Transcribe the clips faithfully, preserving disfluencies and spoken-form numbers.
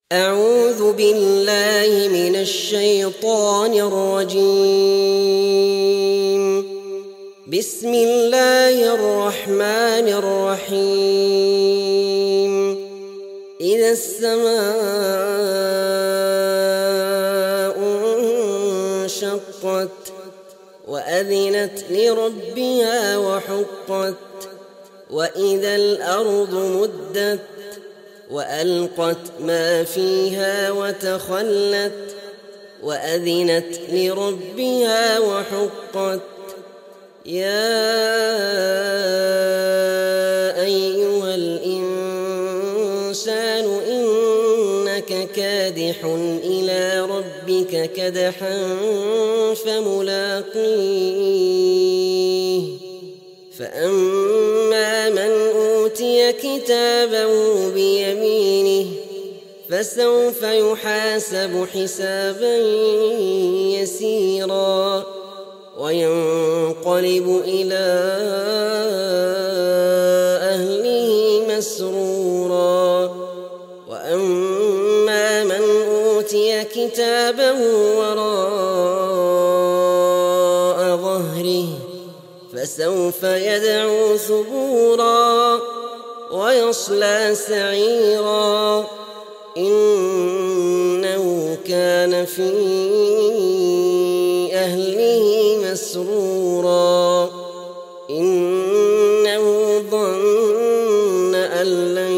أعوذ بالله من الشيطان الرجيم. بسم الله الرحمن الرحيم. إذا السماء انشقت وأذنت لربها وحقت وإذا الأرض مدت وألقت ما فيها وتخلت وأذنت لربها وحقت. يا أيها الإنسان إنك كادح إلى ربك كدحا فملاقيه. فأما من أوتي كتابه بيمينه فسوف يحاسب حسابا يسيرا وينقلب إلى أهله مسرورا. وأما من أوتي كتابه وراء ظهره فسوف يدعو ثبورا ويصلى سعيرا إنه كان في أهله مسرورا. إنه ظن أن لن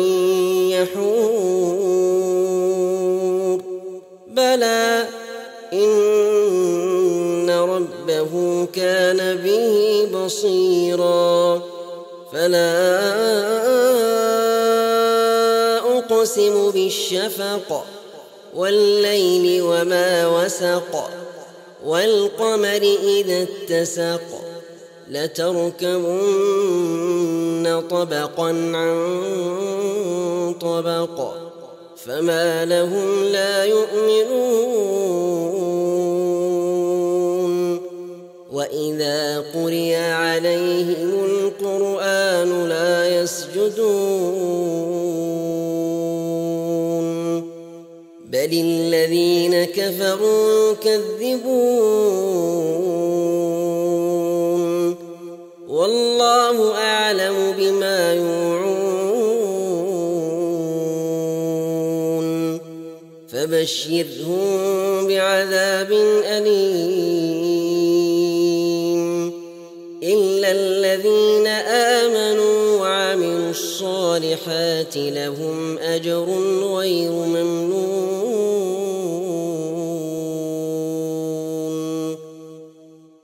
يحور بلى إن ربه كان به بصيرا. فلا أقسم بالشفق والليل وما وسق والقمر إذا اتسق لتركبن طبقا عن طبق فما لهم لا يؤمنون. وإذا قرئ عليهم القرآن لا يسجدون بل الذين كفروا يكذبون والله أعلم بما يوعون. فبشرهم بعذاب أليم إلا الذين آمنوا وعملوا الصالحات لهم أجر غير